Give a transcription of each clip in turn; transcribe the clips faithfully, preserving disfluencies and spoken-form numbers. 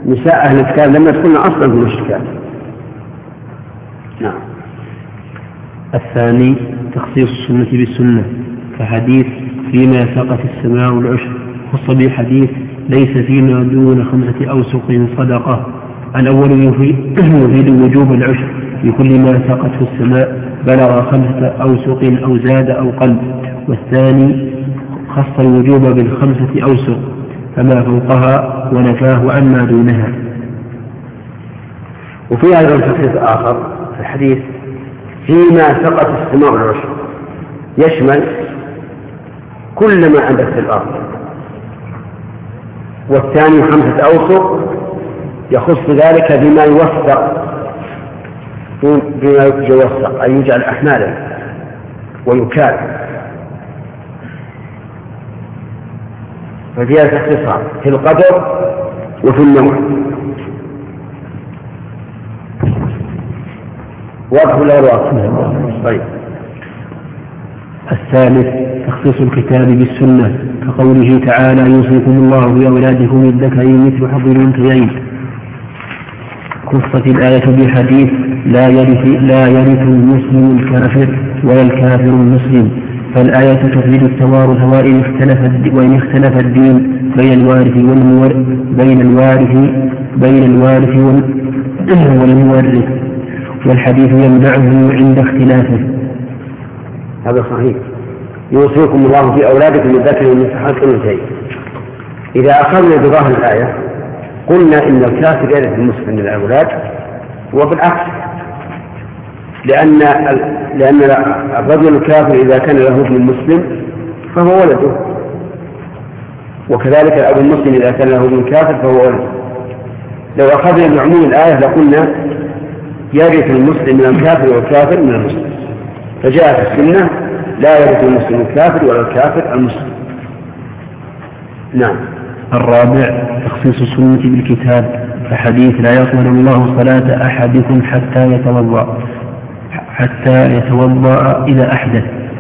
نساء أهل الكتاب لم يدخلن أصلا في المشركات. نعم. الثاني تخصيص السنة بالسنة كحديث فيما سقت السماء العشر، خص بحديث ليس فيما دون خمسة أوسق صدقة. الأول يفيد وجوب العشر بكل ما سقته السماء بلغ خمسة أوسق أو زاد أو قل، والثاني خص الوجوب بالخمسة أوسق فما فوقها ونفاه عما دونها. وفي أيضا تخصيص آخر في الحديث فيما سقط السماء العشر، يشمل كل ما عندك في الأرض، والثاني خمسة أوسق يخص ذلك بما يوثق بما يوثق أن يجعل أحمالا ويكال. ففيها تخصيصها في القدر وفي النوع. واضح ولا واضح؟ طيب. الثالث تخصيص الكتاب بالسنة كقوله تعالى يوصيكم الله بأولادكم للذكر مثل حظ الأنثيين. خصت الآية بحديث لا يرث لا يرث المسلم الكافر ولا الكافر المسلم، فالآية تفيد التوارث وإن اختلف وإن اختلف الدين بين الوارث بين الوارث بين الوارث والمورث، والحديث يمنعه عند اختلافه. هذا صحيح. يوصيكم الله في أولادكم للذكر مثل حظ الأنثيين. إذا أخذنا بظاهر الآية قلنا إن الكافر يرث المسلم من الأولاد، وبالعكس، لأن لأن الرجل الكافر إذا كان له ابن مسلم فهو ولده، وكذلك الأب المسلم إذا كان له ابن كافر فهو ولده. لو أخذنا بعموم الآية لقلنا يرث المسلم من الكافر والكافر من المسلم، فجاء في السنة لا يرث المسلم الكافر ولا الكافر المسلم. نعم. الرابع تخصيص السنة بالكتاب فحديث لا يقبل الله صلاة أحدكم حتى يتوضأ حتى يتوضأ إذا أحدث.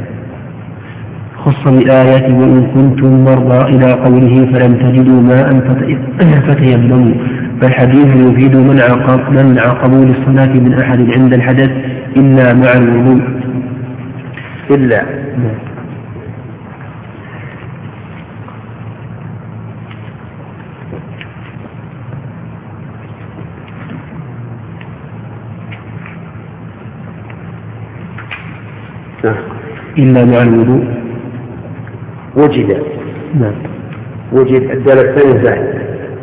خص بآية وإن كنتم مرضى إلى قوله فلم تجدوا ماء فتيمموا، فالحديث يفيد منع منع قبول الصلاة من أحد عند الحدث إلا مع الوضوء. إلا إلا مع الوضوء وجد. نعم. وجد الدالة الثانية زائد.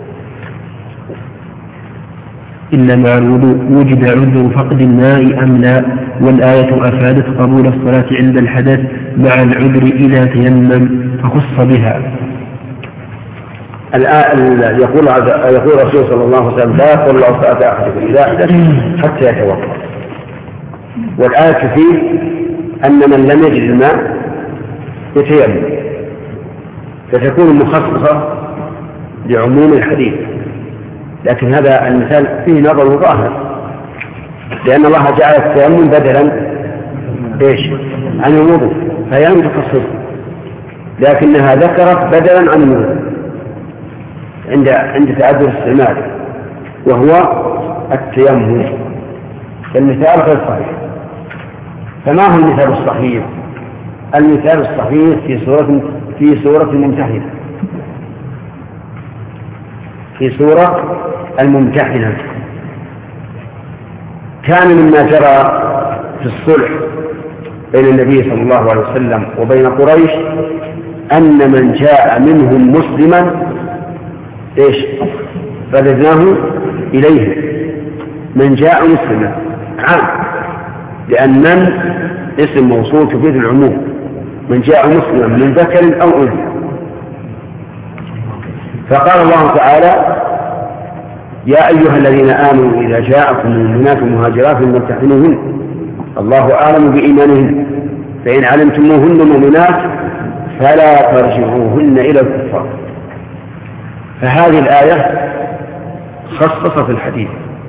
إلا مع الوضوء وجد عذر فقد الماء أم لا، والآية أفادت قبول الصلاة عند الحدث مع العذر إذا تيمم فخص بها. الآن يقول يقول الرسول صلى الله عليه وسلم لا يقول الله صلاة أحدكم إذا أحدث حتى يتوضأ، والآية تفيد أن من لم يجد الماء يتيمم، فتكون مخصصة لعموم الحديث. لكن هذا المثال فيه نظر ظاهر، لأن الله جعل التيمم بدلا إيش عن الوضوء، فهي متخصصة، لكنها ذكرت بدلا عن الوضوء عند عند تعذر الاستعمال، وهو التيمم. المثال غير صحيح. فما هو المثال الصحيح؟ المثال الصحيح في سورة في سورة الممتحنة في سورة الممتحنة كان مما جرى في الصلح بين النبي صلى الله عليه وسلم وبين قريش أن من جاء منهم مسلما إيش رددناه إليه. من جاء مسلما عام، لأن من اسم موصول تفيد العموم، من جاء مسلما من ذكر أو أنثى. فقال الله تعالى يا أيها الذين آمنوا إذا جاءكم المؤمنات مهاجرات فامتحنوهن الله أعلم بإيمانهن فإن علمتموهن مؤمنات فلا ترجعوهن إلى الكفار. فهذه الآية خصصت الحديث.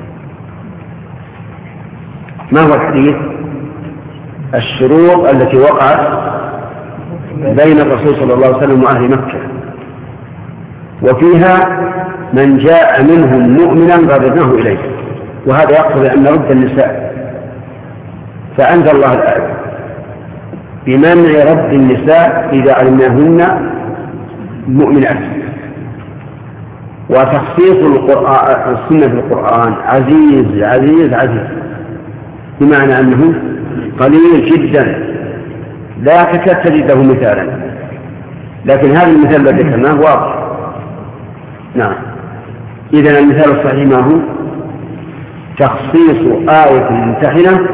ما هو الحديث؟ الشروط التي وقعت بين الرسول صلى الله عليه وسلم وأهل مكة، وفيها من جاء منهم مؤمنا رددناه إليه، وهذا يقتضي أن نرد النساء، فأنزل الله الآية بمنع رد النساء إذا علمناهن مؤمنات. وتخصيص القرآن السنة في القرآن عزيز عزيز عزيز، بمعنى أنه قليل جدا لا تكاد تجد له مثالا، لكن هذا المثال الذي ذكرناه واضح. نعم. إذن المثال الصحيح ما هو؟ تخصيص آية الممتحنة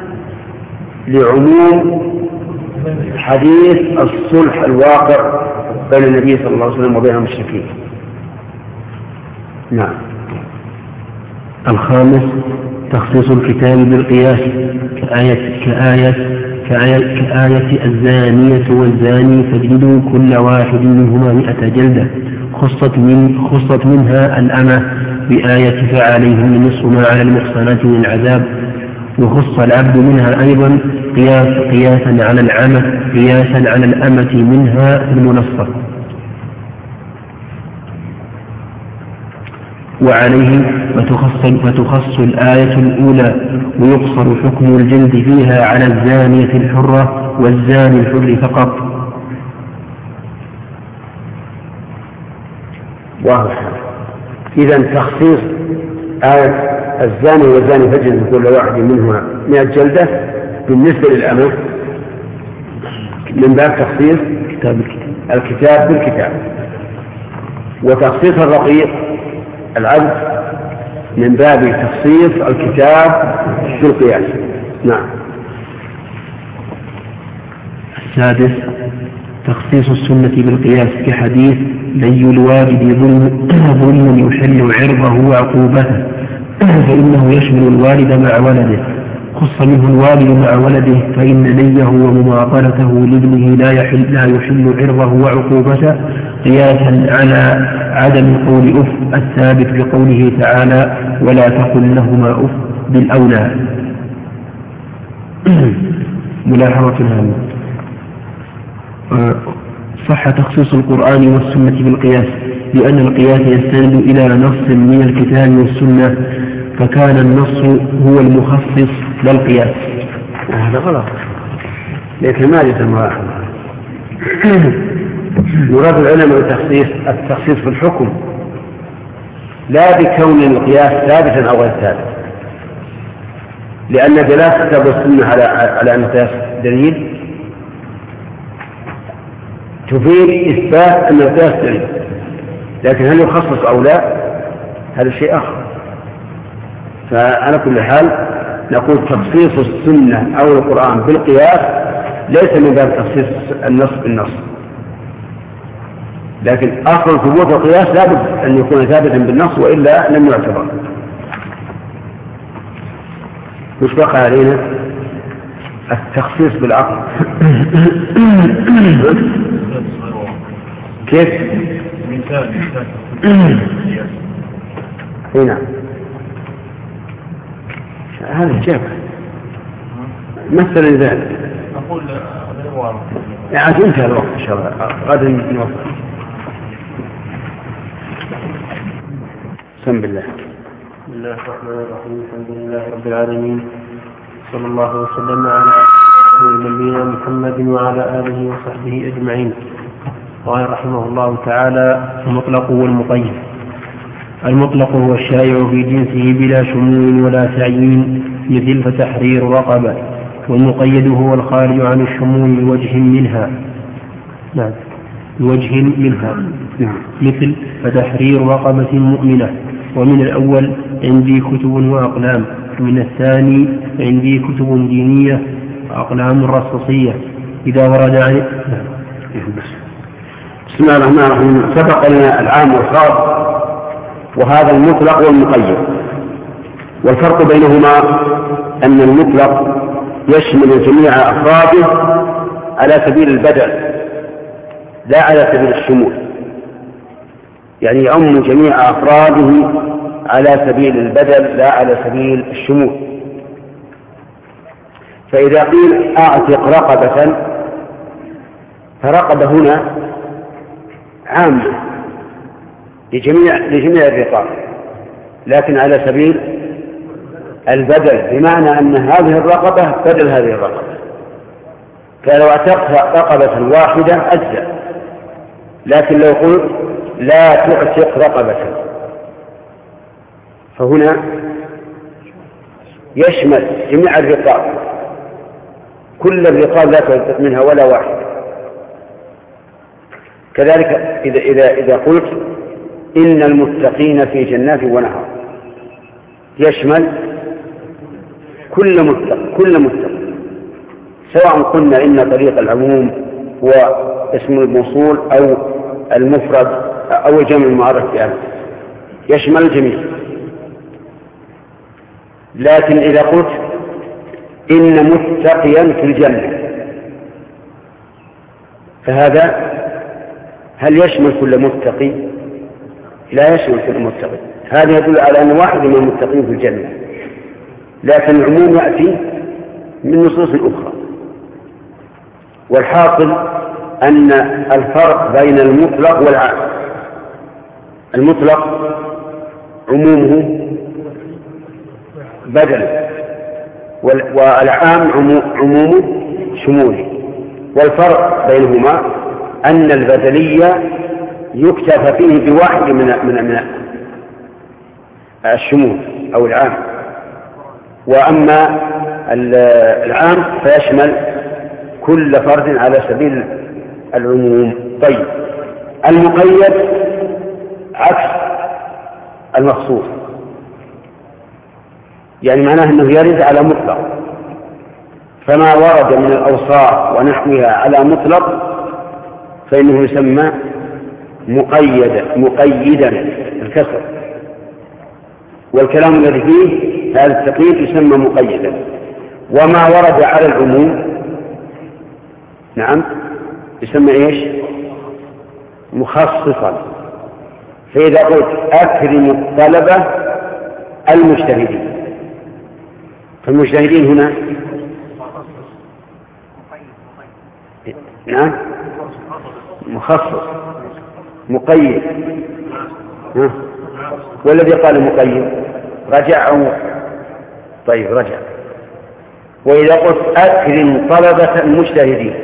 لعموم حديث الصلح الواقع بين النبي صلى الله عليه وسلم وبين المشركين. نعم. الخامس تخصيص الكتاب بالقياس كآية كآية كآية, كآية الزانية والزاني فاجلدوا كل واحد منهما مئة جلدة، خصت من خصت منها الأمة بآية فعليهم نصف ما على المحصنات من العذاب، وخص العبد منها أيضا قياس قياسا على العمة قياسا على الأمة منها في المنصف. وعليه فتخص, فتخص الآية الأولى ويقصر حكم الجلد فيها على الزانية الحرة والزاني الحر فقط. واضح. إذن تخصيص آية الزاني والزاني فاجلدوا كل واحد منهما مئة جلدة بالنسبة للأمة من باب تخصيص كتاب الكتاب بالكتاب، وتخصيص الرقيق العبد من باب تخصيص الكتاب بالقياس. نعم. السادس تخصيص السنة بالقياس كحديث لي الوالد ظلم, ظلم يحل عرضه وعقوبته فإنه يشمل الوالد مع ولده، خص منه الوالد مع ولده فإن نيه ومماطلته لابنه لا يحل, لا يحل عرضه وعقوبته، قياسا على عدم قول أف الثابت بقوله تعالى ولا تقل لهما أف بالأولى. ملاحظة هامة. صح تخصيص القرآن والسنة بالقياس لأن القياس يستند إلى نص من الكتاب والسنة، فكان النص هو المخصص للقياس. هذا غلط، لكن ما جاءت الملاحظة. مراد العلماء التخصيص التخصيص في الحكم لا بكون القياس ثابتا أو غير ثابت، لأن دلالة الكتاب والسنة على على أن القياس دليل تفيد إثبات أن القياس دليل، لكن هل يخصص أو لا هذا شيء آخر. فعلى كل حال نقول تخصيص السنة أو القرآن بالقياس ليس من باب تخصيص النص بالنص، لكن أصل ثبوت القياس لابد أن يكون ثابتا بالنص وإلا لم يعتبر. مش بقى علينا التخصيص بالعقل. كيف؟ هنا هذا جاب مثلا ذلك أقول يعني انتهى الوقت إن شاء الله غدا نوصل. بسم الله. بسم الله الرحمن الرحيم. الحمد لله رب العالمين، صلى الله وسلم على نبينا محمد وعلى آله وصحبه أجمعين. قال رحمه الله تعالى المطلق والمقيد. المطلق هو الشائع في جنسه بلا شمول ولا تعيين مثل فتحرير رقبة، والمقيد هو الخارج عن الشمول بوجه منها نعم بوجه منها مثل فتحرير رقبة مؤمنة. ومن الأول عندي كتب وأقلام، ومن الثاني عندي كتب دينية وأقلام رصاصية إذا ورد عن بسم الله الرحمن الرحيم. سبق لنا العام والخاص وهذا المطلق والمقيد، والفرق بينهما أن المطلق يشمل جميع أفراده على سبيل البدل لا على سبيل الشمول، يعني يعم جميع أفراده على سبيل البدل لا على سبيل الشمول. فإذا قيل أعتق رقبة فرقبة هنا عامة لجميع لجميع الرقاب، لكن على سبيل البدل، بمعنى أن هذه الرقبة بدل هذه الرقبة. فلو اعتقت رقبة واحدة أجزأ، لكن لو قلت لا تعتق رقبة، فهنا يشمل جميع الرقاب، كل الرقاب لا تعتق منها ولا واحدة. كذلك إذا, إذا, إذا قلت إن المتقين في جنات ونهر، يشمل كل متق كل متق، سواء قلنا إن طريق العموم هو اسم الموصول أو المفرد أو الجمع المعرف بألف، يشمل الجميع. لكن إذا قلت إن متقيا في الجنة، فهذا هل يشمل كل متقي؟ لا يشمل كل متقي. هذا يدل على أن واحد من المتقين في الجنة، لكن العموم يأتي من نصوص أخرى. والحاصل أن الفرق بين المطلق والعام، المطلق عمومه بدل، والعام عمومه شمولي. والفرق بينهما أن البدلية يكتفى فيه بواحد من من من الشمول أو العام، وأما العام فيشمل كل فرد على سبيل العموم. طيب، المقيد عكس المخصوص، يعني معناه أنه يرد على مطلق، فما ورد من الأوصاف ونحوها على مطلق فإنه يسمى مقيدا مقيدا الكسر، والكلام الذي فيه هذا التقييد يسمى مقيدا. وما ورد على العموم نعم يسمى ايش؟ مخصصا. فإذا قلت أكرم الطلبة المجتهدين، فالمجتهدين هنا نعم مخصص مقيد. ها؟ والذي قال مقيد رجع أو طيب رجع. وإذا قلت أكرم طلبة المجتهدين،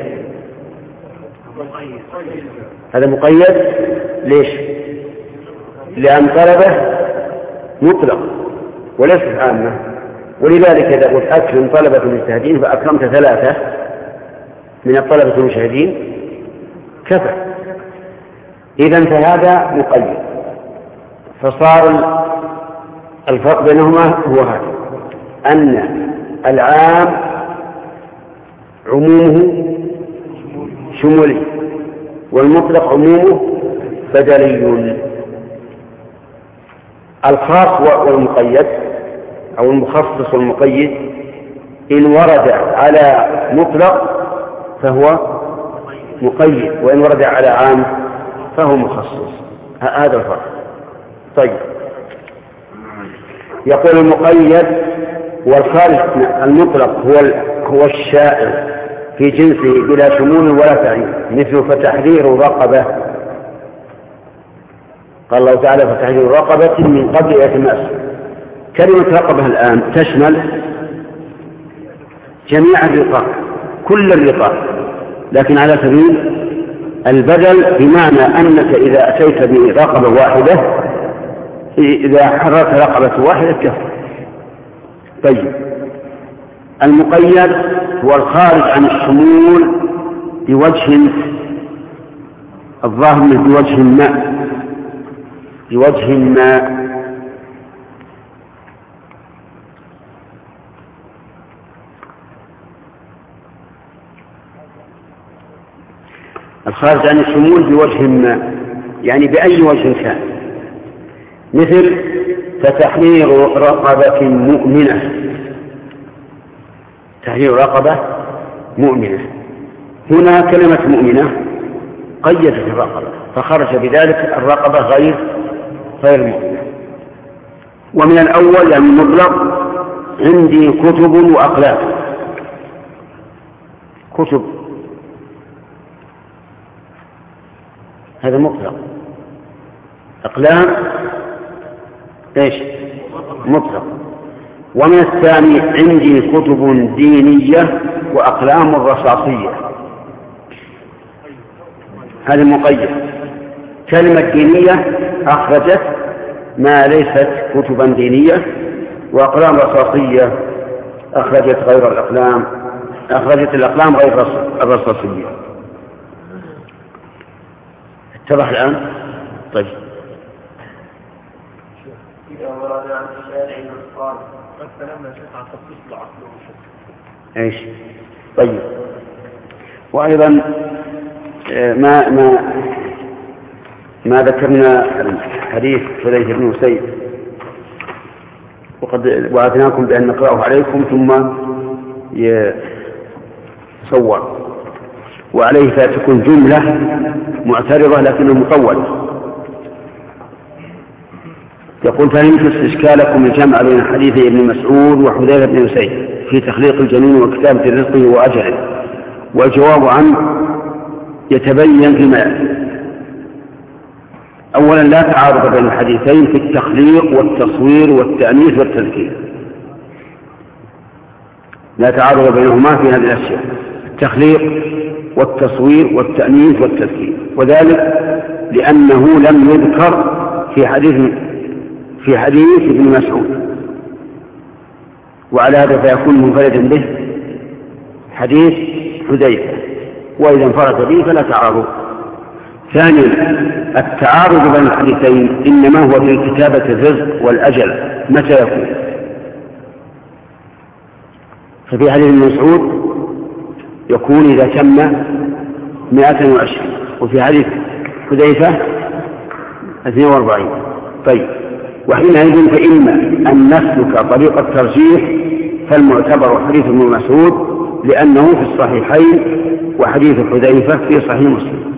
هذا مقيد. ليش؟ لأن طلبة مطلق وليس عامة، ولذلك إذا قلت أكرم طلبة المجتهدين فأكرمت ثلاثة من الطلبة المجتهدين كفى. إذن فهذا مقيد. فصار الفرق بينهما هو هذا، أن العام عمومه شمولي والمطلق عمومه بدلي. الخاص والمقيد أو المخصص والمقيد إن ورد على مطلق فهو مقيد، وإن ورد على عام فهو مخصص. هذا الفرق. طيب، يقول المقيد والخارج المطلق هو هو الشائع في جنسه بلا شمول ولا تعيين، مثل فتحرير رقبة. قال الله تعالى فتحرير رقبة من قبل أن يتماس. كلمة رقبة الآن تشمل جميع الرقاب، كل الرقاب، لكن على سبيل البدل، بمعنى أنك إذا أتيت برقبة واحدة إذا حررت رقبة واحدة كفر. طيب، المقيد هو الخارج عن الشمول بوجه الظاهر منه بوجه ما بوجه ما الخارج عن الشمول بوجه ما، يعني بأي وجه كان، مثل فتحرير رقبة مؤمنة. تحرير رقبة مؤمنة، هنا كلمة مؤمنة قيدت الرقبة فخرج بذلك الرقبة غير غير مؤمنة. ومن الأول يعني المطلق عندي كتب وأقلام. كتب هذا مطلق، أقلام إيش مطلق. ومن الثاني عندي كتب دينية وأقلام رصاصية، هذا مقيد. كلمة دينية أخرجت ما ليست كتبا دينية، وأقلام رصاصية أخرجت غير الأقلام أخرجت الأقلام غير الرصاصية. اتضح الآن؟ طيب. ايش؟ طيب. وايضا ما ما ما ذكرنا حديث حذيفة بن أسيد، وقد وعدناكم بأن نقرأه عليكم ثم يصور، وعليه فتكون جملة معترضة لكنه مطول. يقول: فهمت استشكالكم الجمع بين حديث ابن مسعود وحذيفة بن أسيد في تخليق الجنين وكتابة رزقه وأجله، والجواب عنه يتبين فيما يأتي. أولا، لا تعارض بين الحديثين في التخليق والتصوير والتأنيث والتذكير، لا تعارض بينهما في هذه الأشياء: التخليق والتصوير والتأنيث والتذكير، وذلك لأنه لم يذكر في حديث في حديث ابن مسعود، وعلى هذا فيكون منفردا به حديث حذيفة، وإذا انفرد به فلا تعارض. ثانيا، التعارض بين الحديثين إنما هو في كتابة الرزق والأجل، متى يكون؟ ففي حديث ابن مسعود يكون إذا تم مائة وعشرين، وفي حديث حذيفة اثنين واربعين. طيب، وحينئذ فإما أن نسلك طريق الترجيح فالمعتبر حديث ابن مسعود لأنه في الصحيحين، وحديث حذيفة في صحيح مسلم،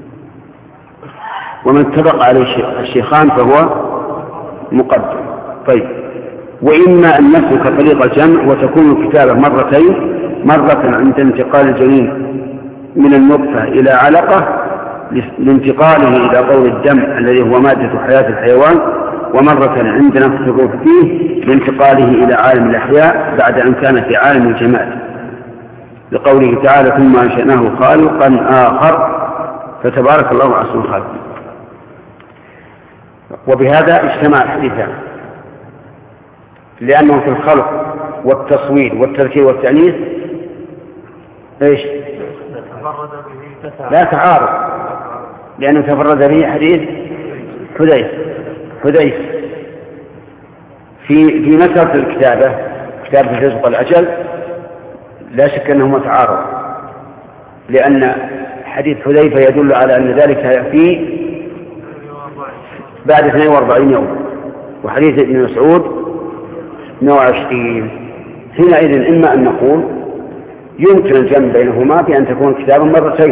ومن اتفق عليه الشيخان فهو مقدم. طيب، وإما أن نسلك طريق الجمع وتكون الكتابة مرتين، مرة عند انتقال الجنين من النطفة إلى علقة لانتقاله إلى طور الدم الذي هو مادة حياة الحيوان، ومرة عند نفخ الروح فيه لانتقاله إلى عالم الأحياء بعد أن كان في عالم الجماد، لقوله تعالى: ثم أنشأناه خلقا آخر فتبارك الله أحسن الخالقين. وبهذا اجتمع الحديثان، لأنه في الخلق والتصوير والتذكير والتأنيث ايش؟ لا تعارض، لأنه تفرد به حديث حذيفة حذيفة في في مسألة الكتابة، كتابة الرزق والأجل، لا شك أنهما تعارض، لأن حديث حذيفة يدل على أن ذلك يأتي بعد اثنين واربعين يوم، وحديث ابن مسعود اثنين وعشرين. حينئذ إما أن نقول يمكن الجمع بينهما بأن تكون كتابا مرتين،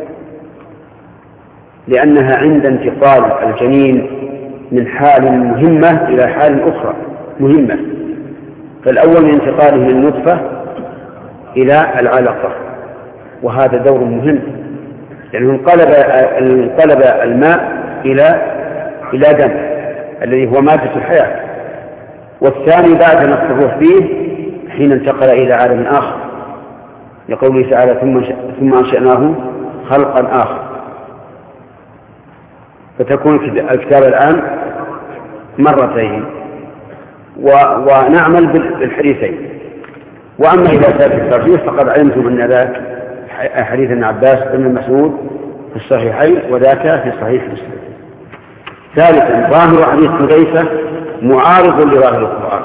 لأنها عند انتقال الجنين من حال مهمة إلى حال أخرى مهمة، فالأول من انتقاله من النطفة إلى العلقة، وهذا دور مهم، لأنه انقلب انقلب الماء إلى إلى دم الذي هو مادة الحياة. والثاني بعد نفخ الروح فيه حين انتقل إلى عالم آخر، لقوله تعالى: ثم أنشأناه خلقا آخر. فتكون الكتابة الآن مرتين، ونعمل بالحديثين. وأما إذا كان في الترجيح فقد علمتم أن ذاك حديث ابن عباس بن مسعود في الصحيحين، وذاك في صحيح مسلم. ثالثا، ظاهر حديث حذيفة معارض لظاهر القرآن.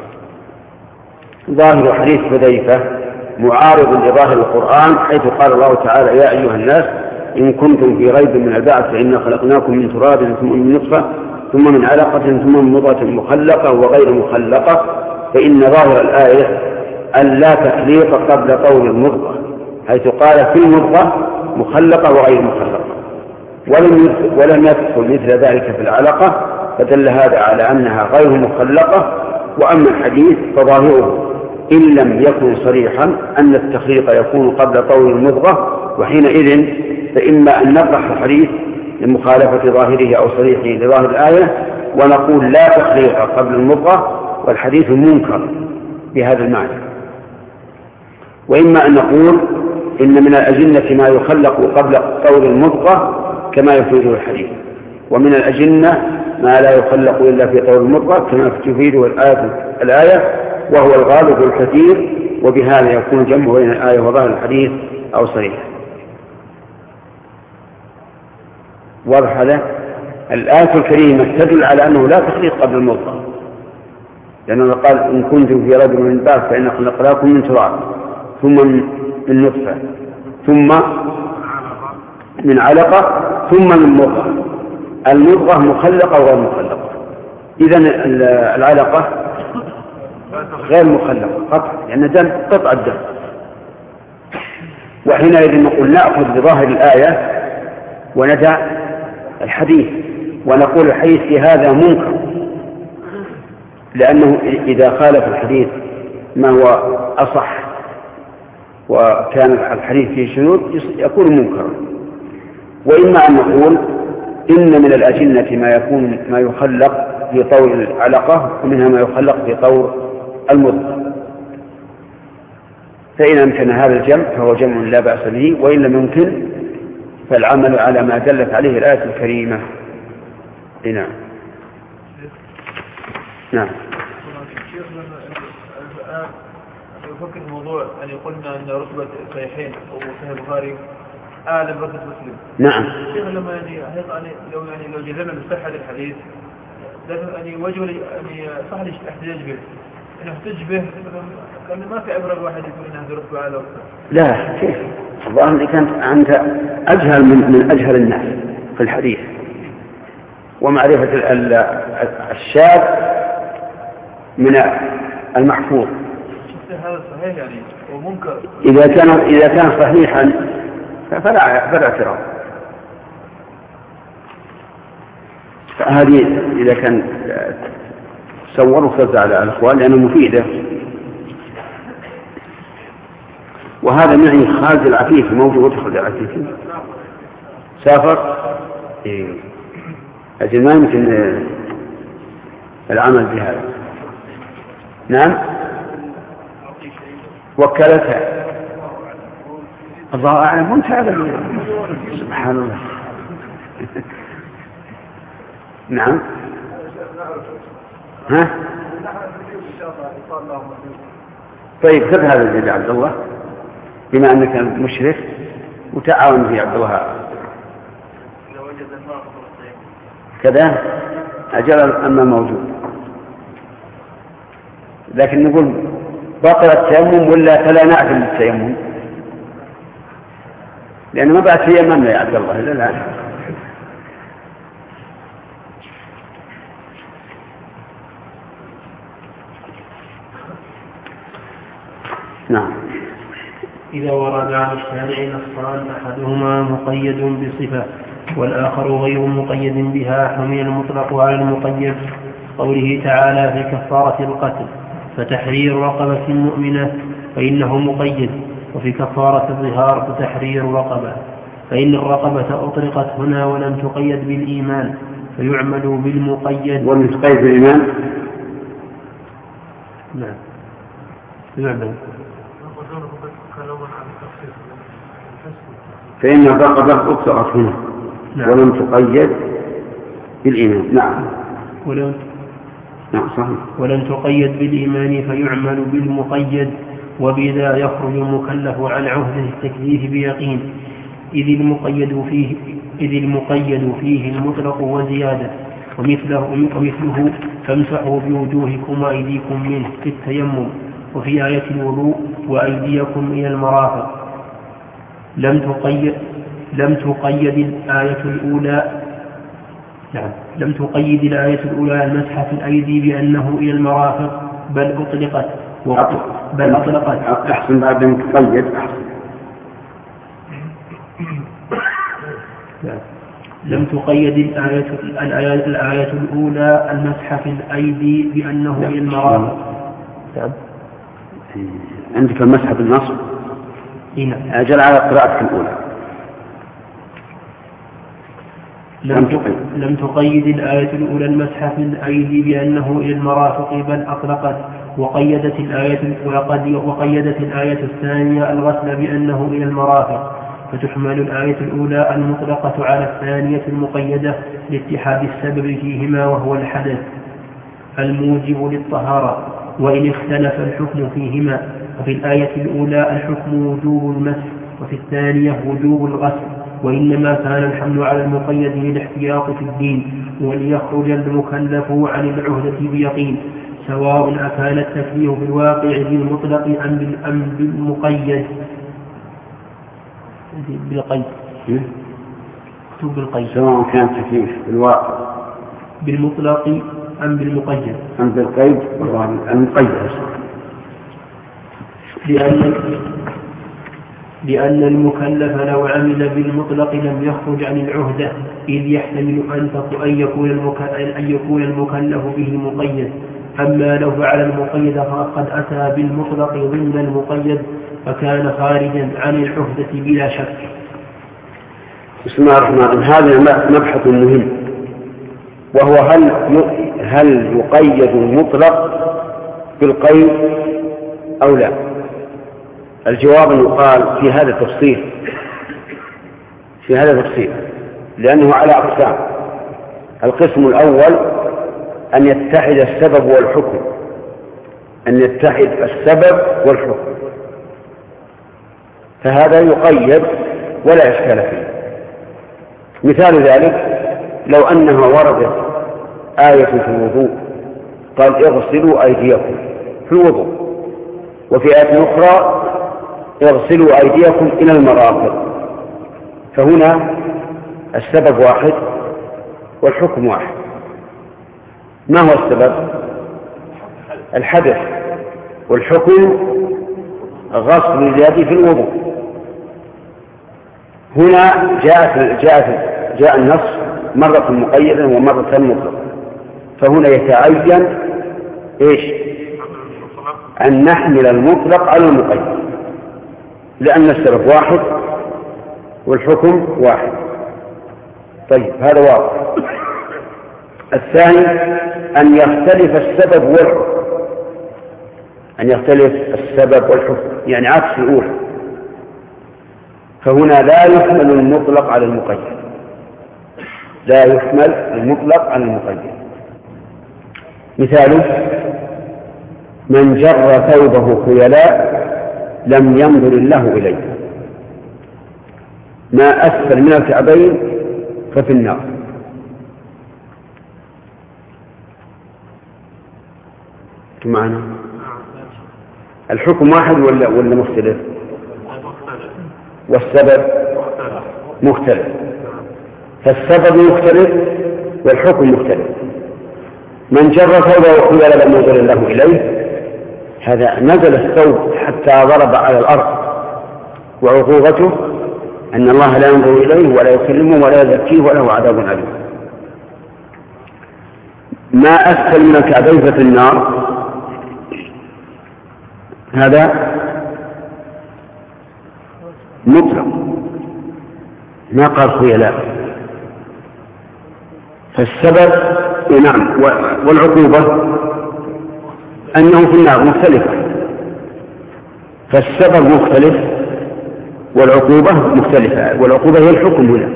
ظاهر حديث حذيفة معارض لظاهر القرآن، حيث قال الله تعالى: يا أيها الناس إن كنتم في ريب من البعث فإنا خلقناكم من تراب ثم من نطفة ثم من علقة ثم من مضغة مخلقة وغير مخلقة، فإن ظاهر الآية أن لا تخليق قبل قول المضغة، حيث قال في المضغة مخلقة وغير مخلقة، ولم ولم يدخل مثل ذلك في العلقة، فدل هذا على أنها غير مخلقة. وأما الحديث فظاهره إن لم يكن صريحا أن التخليق يكون قبل قول المضغة، وحينئذ فإما أن نطرح الحديث لمخالفة ظاهره أو صريحه لظاهر الآية، ونقول لا تخليق قبل المضغة والحديث منكر بهذا المعنى. وإما أن نقول إن من الأجنة ما يخلق قبل طول المضغة كما يفيده الحديث، ومن الأجنة ما لا يخلق إلا في طول المضغة كما تفيده الآية، وهو الغالب الكثير، وبهذا يكون الجمع بين الآية وظاهر الحديث أو صريح. واضح هذا؟ الآية الكريمة تدل على أنه لا تخليق قبل المضغة، لأنه قال إن كنتم في رجل من بعث فإن خلقناكم من تراب ثم من نطفة ثم من علقة ثم من مضغة. المضغة مخلقة وغير مخلقة، إذن العلقة غير مخلقة قطع، لأن دم قطع الدم. وحينئذ نقول نأخذ بظاهر الآية وندع الحديث، ونقول الحديث في هذا منكر، لأنه إذا خالف الحديث ما هو أصح وكان الحديث فيه شذوذ يكون منكرا. وإما أن نقول إن من الأجنة ما يكون ما يخلق في طور العلقة، ومنها ما يخلق في طور المضغة، فإن أمكن هذا الجمع فهو جمع لا بأس به، وإن لم يمكن فالعمل على ما دلت عليه الآية الكريمة. نعم نعم. يفكر الموضوع أن قلنا أن رتبة صحيحين أو صحيح البخاري أعلى من رتبة مسلم. نعم. شيخ لما يعني لو يعني لو جزمنا بصحة الحديث يعني وجه يعني صح الاحتجاج به، إنه تجبه كان ما في عبرة الواحد يقول إنها رتبة أعلى. لا كيف؟ الظاهر اللي كانت أنت أجهل من من أجهل الناس في الحديث، ومعرفة الشاذ من المحفوظ. هذا صحيح يعني ومنكر. إذا كان إذا كان صحيحا فلا فلا اعتراض. فهذه إذا كان صوروا فزع على الأخوان لأنه مفيدة. وهذا معي خالد العفيفي موجود. خالد العفيفي سافر. إيه. أجل ما يمكن العمل بهذا. نعم وكلتها الله أعلم. وانت هذا سبحان الله. نعم ها طيب خذ هذا الجد عبد الله بما أنك مشرف وتعاون في عبد الله كذا أجل أما موجود. لكن نقول بطل التيمم ولا فلا نعفل التيمم، لأنه ما بعد تيممنا يا عبد الله إلا الآن. نعم. إذا ورد عن الشارع نصان أحدهما مقيد بصفة والآخر غير مقيد بها حمل المطلق على المقيد. قوله تعالى في كفارة القتل فتحرير رقبة مؤمنة فإنه مقيد، وفي كفارة الظهار فتحرير رقبة، فإن الرقبة أطلقت هنا ولم تقيد بالإيمان فيعمل بالمقيد. ولم تقيد بالإيمان نعم يعمل. فإن الرقبة أطلقت هنا نعم. ولم تقيد بالإيمان. نعم ولم نعم صحيح. ولم تقيد بالإيمان فيعمل بالمقيد، وبذا يخرج المكلف عن عهده التكليف بيقين، إذ المقيد فيه إذ المقيد فيه المطلق وزيادة. ومثله ومثله فامسحوا بوجوهكم وأيديكم منه في التيمم، وفي آية الوضوء وأيديكم إلى المرافق. لم تقيد لم تقيد الآية الأولى نعم لم تقيد الآية الأولى المسح في الأيدي بأنه إلى المرافق، بل أطلقت بل أطلقت أحسن بعد أن تقيد أحسن. لم تقيد الآية الآية الآية الأولى المسح في الأيدي بأنه إلى المرافق. عندك المسح بالنصب نعم. أجل على قراءتك الأولى. إينا. أجل على قراءتك الأولى. لم تقيد, لم تقيد الآية الأولى المسح في الأيدي بأنه إلى المرافق بل أطلقت، وقيدت الآية, وقيدت الآية الثانية الغسل بأنه إلى المرافق، فتحمل الآية الأولى المطلقة على الثانية المقيدة لاتحاد السبب فيهما وهو الحدث الموجب للطهارة، وإن اختلف الحكم فيهما، وفي الآية الأولى الحكم وجوب المسح وفي الثانية وجوب الغسل، وإنما كان الحمل على المقيد للاحتياط في الدين وليخرج المكلف عن العهدة بيقين، سواء أكان التكليف بالواقع بالمطلق أم بالمقيد بالقيد بالقيد سواء كان التكليف بالواقع بالمطلق أم بالمقيد أم بالقيد المقيد، لأن لأن المكلف لو عمل بالمطلق لم يخرج عن العهدة، إذ يحتمل أن يكون أن يكون المكلف به مقيد، أما لو فعل المقيد فقد أتى بالمطلق ضمن المقيد فكان خارجا عن العهدة بلا شك. بسم الله الرحمن الرحيم. هذا مبحث مهم، وهو هل هل يقيد المطلق بالقيد أو لا؟ الجواب يقال في هذا التفصيل في هذا التفصيل لأنه على أقسام. القسم الأول أن يتحد السبب والحكم أن يتحد السبب والحكم فهذا يقيد ولا إشكال فيه. مثال ذلك لو أنها وردت آية في الوضوء قال اغسلوا أيديكم في الوضوء، وفي آية أخرى اغسلوا أيديكم إلى المرافق، فهنا السبب واحد والحكم واحد. ما هو السبب؟ الحدث، والحكم غسل اليد في الوضوء. هنا جاءت جاءت جاء النص مرة مقيدا ومرة مطلقا، فهنا يتعين ايش؟ أن نحمل المطلق على المقيد، لأن السبب واحد والحكم واحد. طيب هذا واضح. الثاني أن يختلف السبب والحكم أن يختلف السبب والحكم يعني عكس الأولى، فهنا لا يحمل المطلق على المقيد لا يحمل المطلق على المقيد. مثاله من جر ثوبه خيلاء لم ينظر الله إليه، ما أسفل من الكعبين ففي النار. معنا الحكم واحد ولا ولا مختلف؟ والسبب مختلف، فالسبب مختلف والحكم مختلف. من جر ثوبه خيلاء لم ينظر الله إليه، هذا نزل الثوب حتى ضرب على الأرض، وعقوبته أن الله لا ينظر إليه ولا يكلمه ولا يزكيه وله عذاب أليم. ما أسفل من الكعبين ففي النار، هذا مطلق ما قال خيلاء، فالسبب نعم والعقوبة أنه في النار مختلفة، فالسبب مختلف والعقوبة مختلفة، والعقوبة هي الحكم. هنا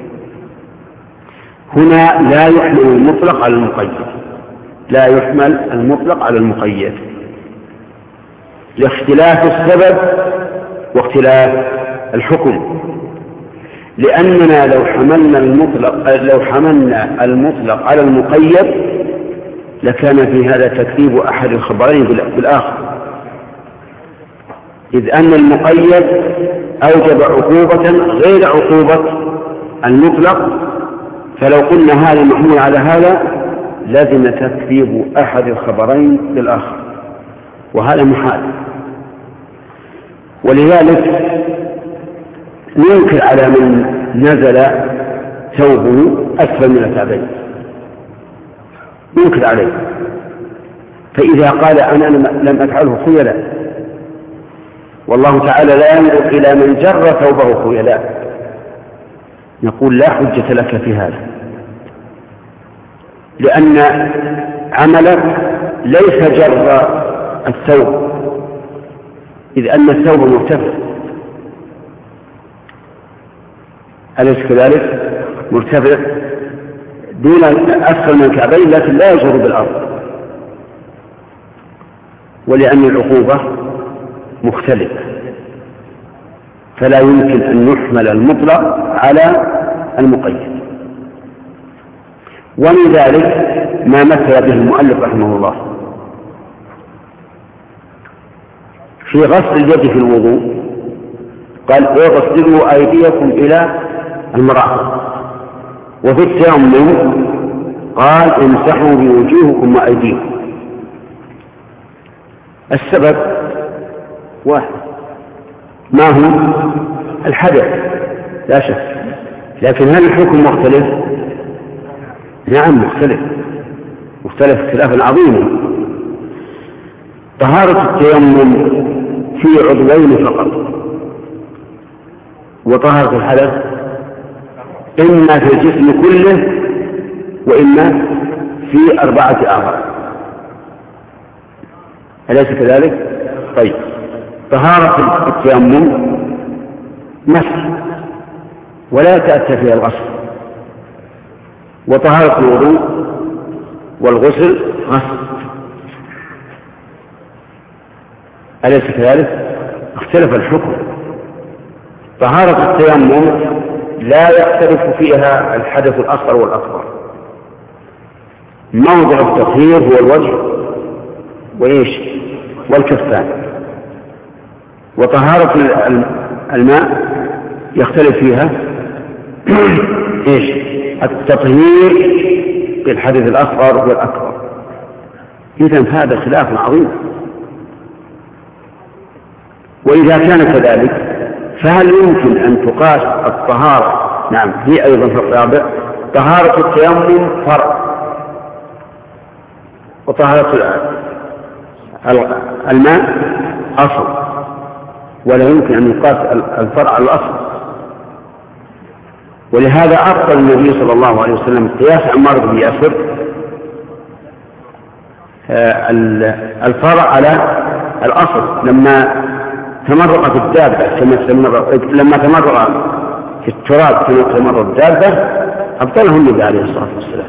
هنا لا يحمل المطلق على المقيد لا يحمل المطلق على المقيد لاختلاف السبب واختلاف الحكم، لأننا لو حملنا المطلق لو حملنا المطلق على المقيد لكان في هذا تكذيب أحد الخبرين بالآخر، إذ أن المقيد أوجب عقوبة غير عقوبة المطلق، فلو قلنا هذا محمول على هذا لازم تكذيب أحد الخبرين بالآخر، وهذا محال. ولذلك ينكر على من نزل ثوبه أسفل من الكعبين، ينكر عليه. فإذا قال أنا لم أفعله خيلاء، والله تعالى لا ينظر إلى من جر ثوبه خيلاء، نقول لا حجة لك في هذا، لأن عملك ليس جر الثوب، إذ أن الثوب مرتفع، أليس كذلك؟ مرتفع دون أسفل من الكعبين، لكن لا يجر بالأرض، ولأن العقوبة مختلفة، فلا يمكن أن يحمل المطلق على المقيد. ومن ذلك ما مثل به المؤلف رحمه الله في غسل اليد في الوضوء، قال اغسلوا أيديكم إلى المرافق، وفي التيمم قال امسحوا بوجوهكم وأيديكم. السبب واحد، ما هو؟ الحدث لا شك، لكن هل الحكم مختلف؟ نعم مختلف، مختلف اختلافا عظيما. طهارة التيمم في عضوين فقط، وطهارة الحدث إما في الجسم كله وإما في أربعة أعضاء، أليس كذلك؟ طيب، طهارة التيمم مسح ولا تأتى فيها الغسل، وطهارة الوضوء والغسل غسل، أليس كذلك؟ اختلف الحكم. طهارة التيمم لا يختلف فيها الحدث الأصغر والأكبر، موضع التطهير هو الوجه وإيش؟ والكفان. وطهارة الماء يختلف فيها إيش؟ التطهير بالحدث الأصغر والأكبر. إذن هذا خلاف عظيم. وإذا كان كذلك فهل يمكن أن تقاس الطهارة؟ نعم، هي أيضا في الرابع طهارة التيمم فرع، وطهارة الماء أصل، ولا يمكن أن يقاس الفرع على الأصل. ولهذا أبطل النبي صلى الله عليه وسلم قياس عمار بن ياسر الفرع على الأصل لما تمرقت الدابة لما تمرق في التراب كما تمرق الدابة، أبطله النبي عليه الصلاة والسلام.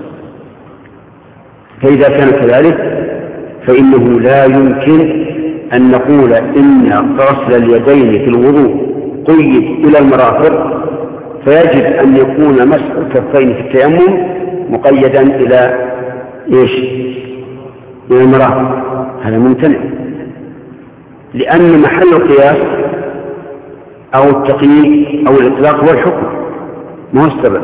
فإذا كان كذلك فإنه لا يمكن أن نقول إن غسل اليدين في الوضوء قيد إلى المرافق، فيجب أن يكون مسح الكفين في التيمم مقيدا إلى إيش؟ إلى المرافق. هذا ممتنع، لأن محل القياس أو التقييد أو الإطلاق هو الحكم، ما هو السبب.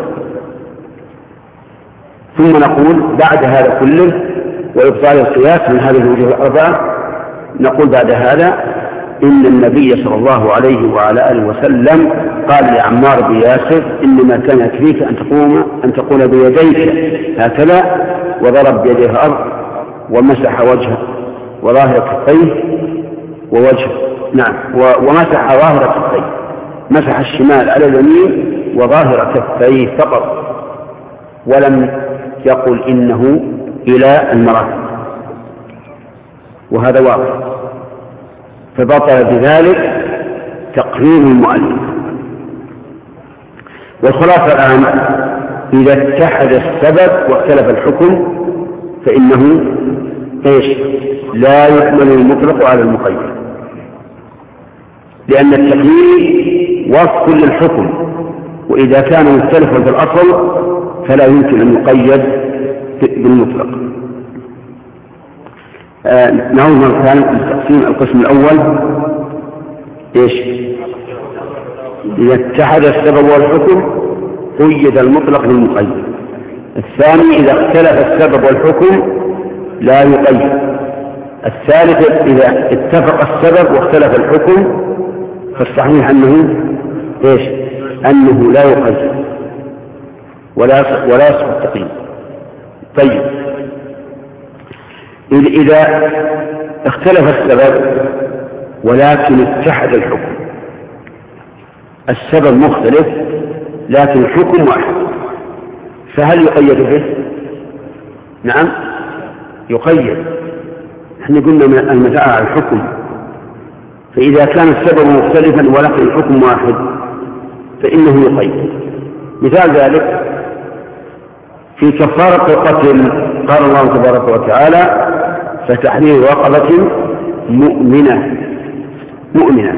ثم نقول بعد هذا كله وإبطال القياس من هذه الوجوه الأربعة، نقول بعد هذا إن النبي صلى الله عليه وعلى آله وسلم قال لعمار بن ياسر إنما كان يكفيك أن تقوم أن تقول بيديك هكذا، وضرب بيديه الأرض ومسح وجهه وظاهر كفيه ووجهه، نعم، ومسح ظاهر كفيه، مسح الشمال على اليمين وظاهر كفيه فقط، ولم يقل إنه إلى المرافق، وهذا واضح. فبطل بذلك تقرير المؤلف. والخلاصة الآن إذا اتحد السبب واختلف الحكم فإنه إيش؟ لا يحمل المطلق على المقيد، لأن التقييد وصف للحكم، وإذا كان مختلفا في الأصل فلا يمكن أن يقيد بالمطلق. آه نعود مرة ثانية لتقسيم القسم الأول. إيش؟ إذا اتحد السبب والحكم قيد المطلق بالمقيد. الثاني إذا اختلف السبب والحكم لا يقيد. الثالث إذا اتفق السبب واختلف الحكم فالصحيح أنه إيش؟ أنه لا يقيد ولا ولا يصح التقييد. طيب، إذا اختلف السبب ولكن اتحد الحكم، السبب مختلف لكن الحكم واحد. فهل يقيد به؟ نعم يقيد. احنا قلنا من المسألة على الحكم، فإذا كان السبب مختلفا ولكن الحكم واحد فإنه يقيد. مثال ذلك في كفارة القتل قال الله تبارك وتعالى فتحرير رقبة مؤمنة مؤمنة.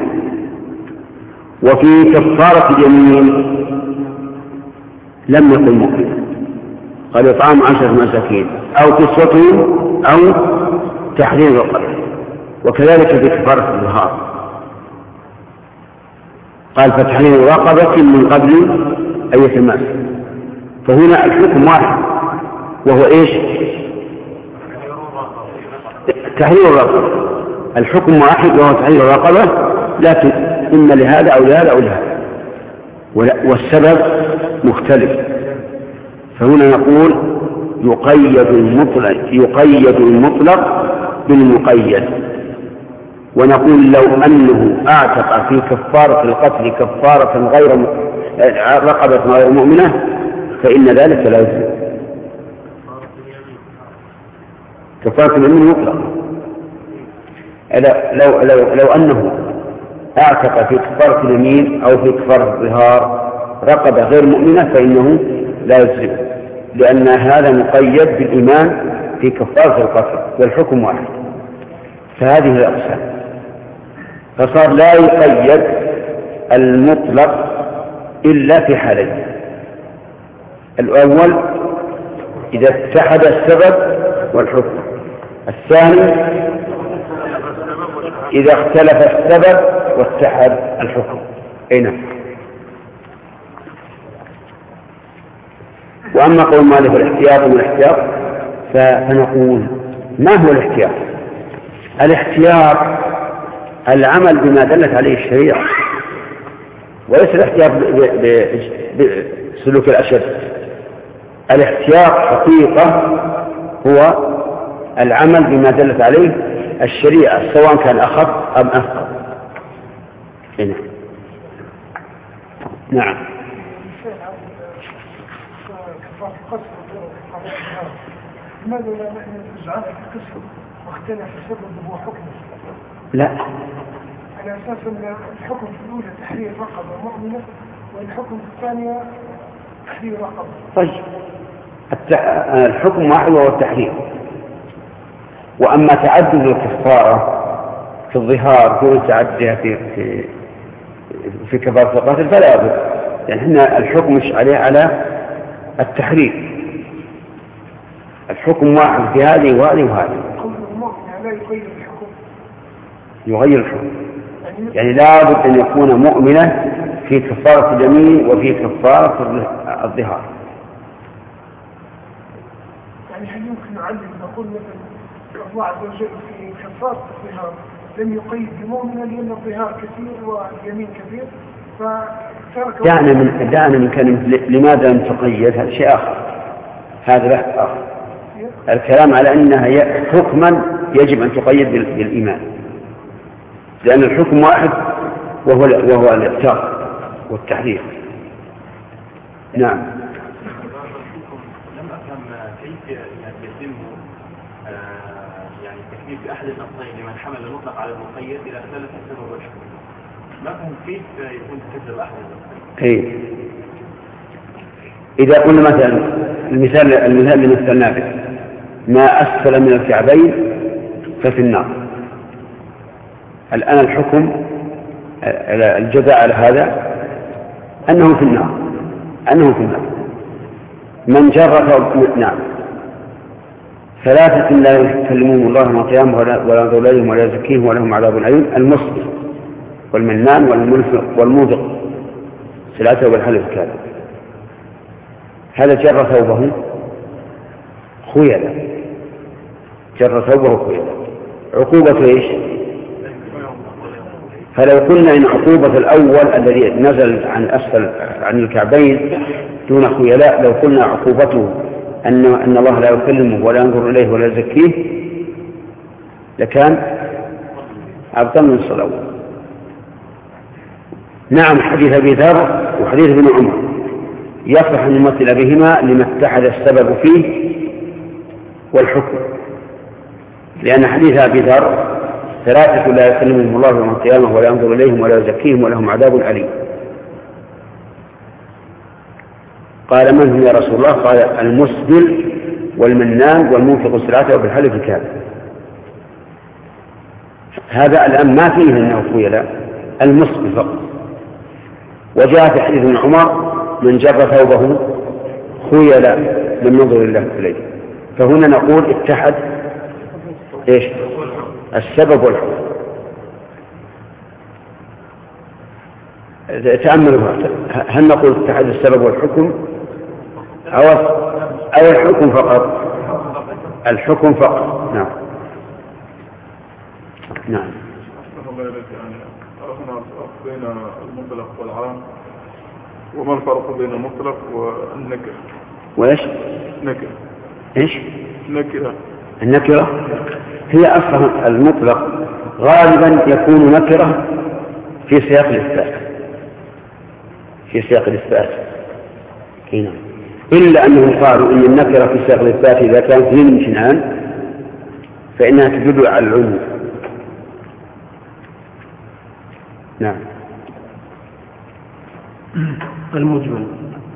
وفي كفارة اليمين لم يقل مؤمنة، قال إطعام عشرة مساكين أو كسوتهم أو تحرير رقبة. وكذلك في كفارة الظهار قال فتحرير رقبة من قبل أن يتماس. فهنا الحكم واحد وهو إيش؟ تحرير الرقبة. الحكم واحد وهو تحرير الرقبة، لكن إما لهذا أو لهذا أو لهذا، والسبب مختلف. فهنا نقول يقيد المطلق يقيد المطلق بالمقيد. ونقول لو أنه أعتق في كفارة القتل كفارة غير م... رقبة غير مؤمنة فإن ذلك لا يجوز. كفارة اليمين مطلق. لو, لو, لو أنه أعتق في كفارة اليمين أو في كفارة الظهار رقبة غير مؤمنة فإنه لا يجوز، لأن هذا مقيد بالإيمان في كفارة القتل والحكم واحد. فهذه الأقسام. فصار لا يقيد المطلق إلا في حالين: الأول إذا اتحد السبب والحكم، الثاني إذا اختلف السبب واتحد الحكم. أي نعم. وأما قول مالك الاحتياط والاحتياط فنقول ما هو الاحتياط؟ الاحتياط العمل بما دلت عليه الشريعة، وليس الاحتياط بسلوك الأشد. الاحتياط حقيقة هو العمل بما دلت عليه الشريعة سواء كان أخف أم أثقل. هنا. نعم. لماذا لا نجعل القسم واختلف السبب وحكمه؟ لا، على أساس أن الحكم في الأولى تحرير رقبة مؤمنة والحكم الثانية تحرير رقبة. طيب الحكم واحد وهو التحرير. وأما تعدد الكفارة في الظهار دون تعددها في في في كفارة القتل فلا بد، يعني احنا الحكم مش عليه على التحرير. الحكم واحد في هذه وهذه وهذه. لا يغير الحكم. يغير الحكم. يعني لا بد أن يكون مؤمنة في كفارة اليمين وفي كفارة الظهار. يعني هل يمكن نعلم نقول مثلا الله عز وجل في كفارة الظهار لم يقيد بمؤمنة لأن الظهار كثير واليمين كثير فترك. دعنا من دعنا من كلمة لماذا لم تقيد، هذا شيء آخر، هذا بحث آخر. الكلام على أنها حكما يجب أن تقيد بالإيمان، لأن الحكم واحد وهو وهو الإعتاق والتحرير. نعم. لم أفهم كيف يتم يعني التكليف بأحد النصين لمن حمل المطلق على المقيد إذا اختلف السبب والحكم. ما فهم كيف يكون تكذب أحد النصين؟ إيه. إذا قلنا مثلا المثال المثال اللي مثلناه به ما أسفل من الكعبين ففي النار. الآن الحكم الجزاء على هذا أنه في النار، أنه في النار. من جرف نعم ثلاثة لا يكلمهم الله يوم القيامة ولا ينظر إليهم ولا يزكيهم ولهم عذاب أليم: المسلم والمنان والموذق ثلاثة والحلف الكاذب. هذا جر ثوبه خيلا، جر ثوبه خيلا. عقوبة ايش؟ فلو قلنا ان عقوبة الاول الذي نزل عن اسفل عن الكعبين دون خيلاء، لو قلنا عقوبته ان ان الله لا يكلمه ولا ينظر اليه ولا يزكيه لكان ابطل من الصلاة. نعم. حديث ابي ذر وحديث ابن عمر يصح أن يمثل بهما لما اتحد السبب فيه والحكم، لأن حديث أبي ذر ثلاثة لا يكلمهم الله يوم القيامة ولا ينظر إليهم ولا يزكيهم ولهم عذاب أليم. قال من هم يا رسول الله؟ قال المسبل والمنان والمنفق سلعته وبالحلف الكاذب. هذا الآن ما فيه أنه خيلاء، المسبل فقط. وجاء في حديث ابن عمر من جر ثوبه خيلاء لم ينظر الله إليه. فهنا نقول اتحد ايش السبب والحكم. تأملوا، هل نقول اتحد السبب والحكم أو أو الحكم فقط؟ الحكم فقط. نعم نعم. عرفنا الفرق بين المطلق والعام، وما الفرق بين المطلق والنكرة؟ وإيش؟ نكرة. إيش؟ نكرة. النكرة هي أصلا المطلق غالبا يكون نكرة في سياق الإثبات، في سياق الإثبات هنا، إلا أنهم قالوا إن النكرة في سياق الإثبات إذا كانت للامتنان فإنها تدل على العموم. نعم. المجمل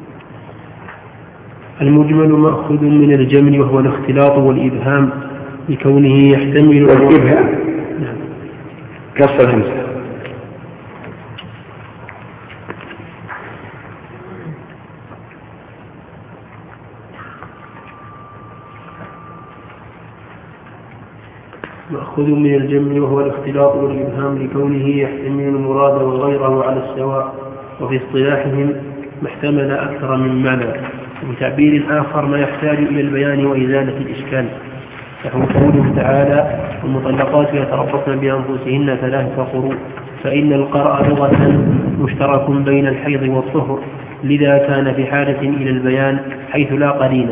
المجمل مأخوذ من الجمل وهو الاختلاط والإبهام لكونه يحتمل والإبهام. نعم. كسر الهمزة. مأخوذ من الجمل وهو الاختلاط والإبهام لكونه يحتمل المراد وغيره على السواء، وفي اصطلاحهم ما احتمل أكثر من معنى، وبتعبير آخر ما يحتاج إلى البيان وإزالة الإشكال، نحو قوله تعالى والمطلقات يتربصن بأنفسهن ثلاثة قروء، فإن القرء لغة مشترك بين الحيض والطهر، لذا كان في حاجة إلى البيان حيث لا قرينة.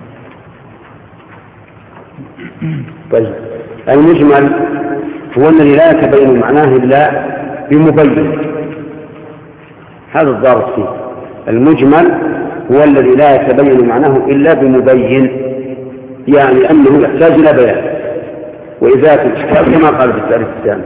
طيب، المجمل هو الذي لا يتبين معناه إلا بمبين، هذا الضابط فيه. المجمل هو الذي لا يتبين معناه إلا بمبين، يعني أنه يحتاج إلى بيان وإزالة الإشكال كما قال في التعريف الثاني.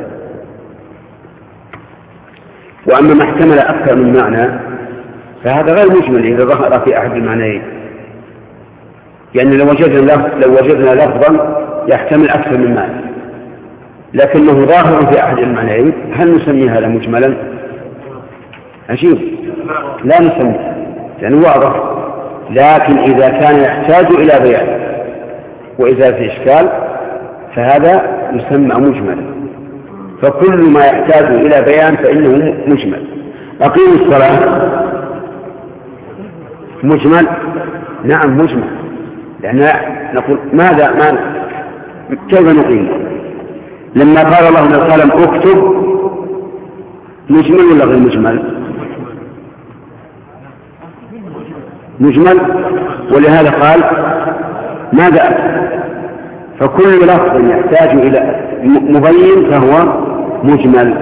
وأما ما احتمل أكثر من معنى فهذا غير مجمل إذا ظهر في أحد المعنيين، يعني لو وجدنا لو وجدنا لفظا يحتمل أكثر من معنى لكنه ظاهر في أحد المعنيين، هل نسمي هذا مجملا؟ عجيب، لا نسميه يعني واضح. لكن إذا كان يحتاج إلى بيان وإزالة إشكال فهذا يسمى مجمل. فكل ما يحتاج إلى بيان فإنه مجمل. أقيم الصلاة مجمل، نعم مجمل، لأن نقول ماذا ما كيف نقيم؟ لما قال الله للقلم اكتب مجمل ولا غير مجمل؟ مجمل، ولهذا قال ماذا أكتب؟ فكل لفظ يحتاج إلى مبين فهو مجمل.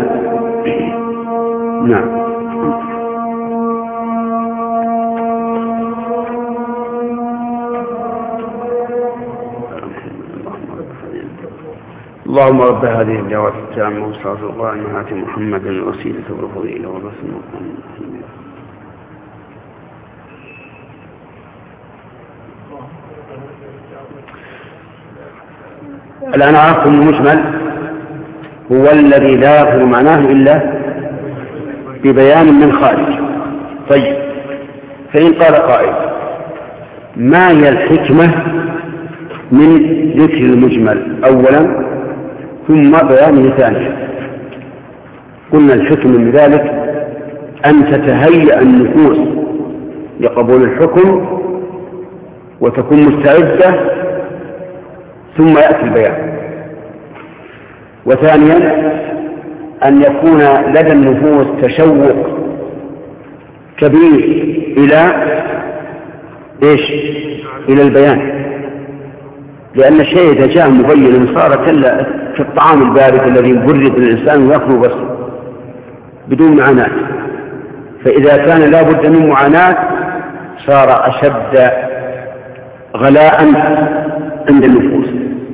نعم. اللهم رب هذه الدعوات التامة والصلاة والسلام على محمد الوسيلة والفضيلة والرسول المقام. الآن عرفتم المجمل هو الذي لا يظهر معناه إلا ببيان من خارج. طيب، فإن قال قائل ما هي الحكمة من ذكر المجمل أولا ثم بيانه ثانيا؟ قلنا الحكمة من ذلك أن تتهيأ النفوس لقبول الحكم وتكون مستعدة ثم يأتي البيان. وثانيا أن يكون لدى النفوس تشوق كبير إلى إيش؟ إلى البيان، لأن الشيء إذا جاء مبين صار كالطعام البارد الذي يبرد الإنسان ويأكله بس بدون معاناة. فإذا كان لا بد من معاناة صار أشد غلاء عند النفوس.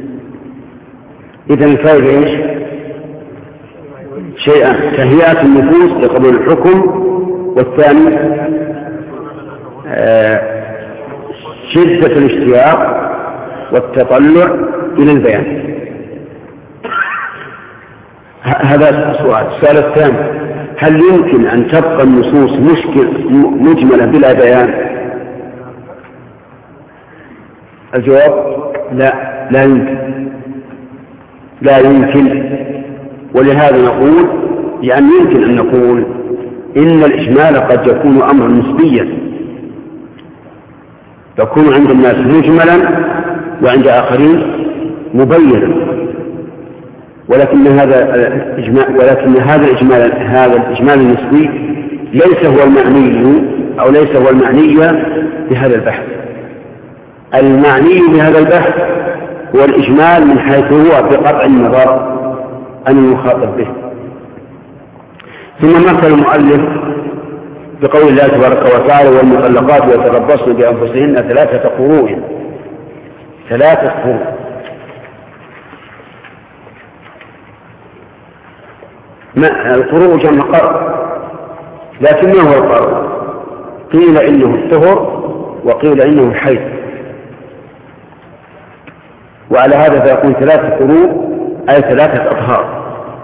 إذن الفائدة إيش؟ شيئا: تهيئة النفوس لقبول الحكم، والثاني آه شدة الاشتياق والتطلع إلى البيان. هذا السؤال. السؤال الثاني: هل يمكن أن تبقى النصوص مشكل مجملة بلا بيان؟ الجواب: لا، لا يمكن، لا يمكن. ولهذا نقول، يعني يمكن أن نقول إن الإجمال قد يكون أمرا نسبيا، يكون عند الناس مجملا وعند آخرين مبينا، ولكن هذا الإجمال ولكن هذا الإجمال هذا الإجمال النسبي ليس هو المعني أو ليس هو المعني بهذا البحث. المعني بهذا البحث هو الإجمال من حيث هو بقطع النظر أن يخاطب به. ثم مثل المؤلف بقول الله تبارك وتعالى: والمطلقات يتربصن بأنفسهن ثلاثة قروء. ثلاثة قروء. القروء جمع قرء، لكن ما هو القرء؟ قيل إنه الطهر وقيل إنه الحيض، وعلى هذا فيكون ثلاثة قروء أي ثلاثة أطهار،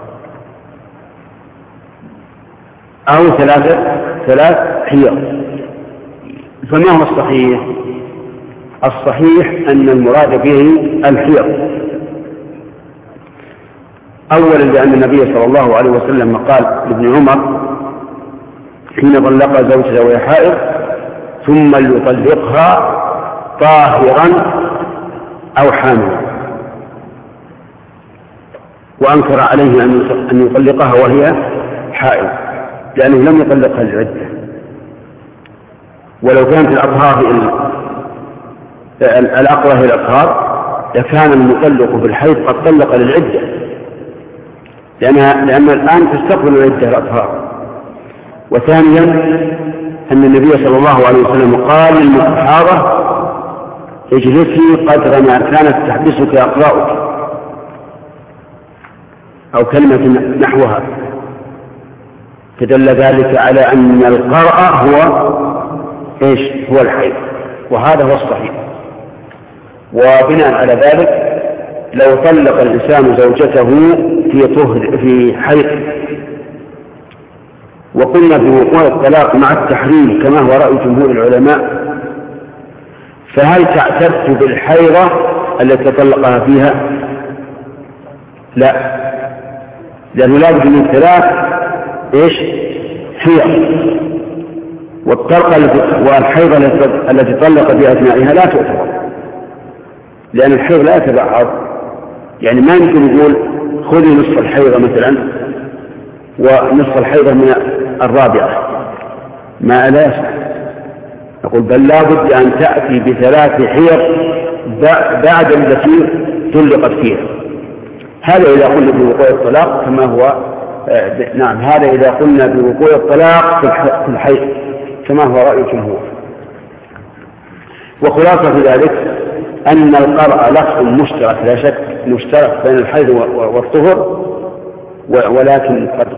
أو ثلاثة ثلاث حيض. فما هو الصحيح؟ الصحيح أن المراد به الحيض، أولا لأن النبي صلى الله عليه وسلم قال لابن عمر حين طلق زوجته وهي حائض: ثم ليطلقها طاهرا أو حاملا، وأنكر عليه أن يطلقها وهي حائض، لأنه لم يطلقها للعدة. ولو كانت الأطهار الأقرى هي الأطهار لكان المطلق بالحيض قد طلق للعدة، لأنها لأن الآن تستقبل العدة الأطهار. وثانيا أن النبي صلى الله عليه وسلم قال للمستحاضة: اجلسي قدر ما كانت تحبسك أقراؤك، أو كلمة نحوها، فدل ذلك على أن القرء هو إيش؟ هو الحيض، وهذا هو الصحيح. وبناء على ذلك لو طلق الإنسان زوجته في طهر في حيض، وقلنا بوقوع الطلاق مع التحريم كما هو رأي جمهور العلماء، فهل تعتد بالحيضة التي طلقها فيها؟ لا، لأنه لا بد من ثلاث إيش؟ حيض، والطلقة والحيضة التي طلق بأثنائها لا تعتبر، لأن الحيض لا يتبعض. يعني ما يمكن يقول خذي نصف الحيضة مثلا ونصف الحيضة من الرابعة، ما لا يصح. نقول بل لا بد أن تأتي بثلاث حيض بعد التي طلقت فيها. هذا إذا قلنا بوقوع الطلاق كما هو آه نعم هذا إذا قلنا بوقوع الطلاق في الحيض كما هو رأي الجمهور. وخلاصة ذلك أن القرء لفظ مشترك لا شك مشترك بين الحيض والطهر، ولكن قد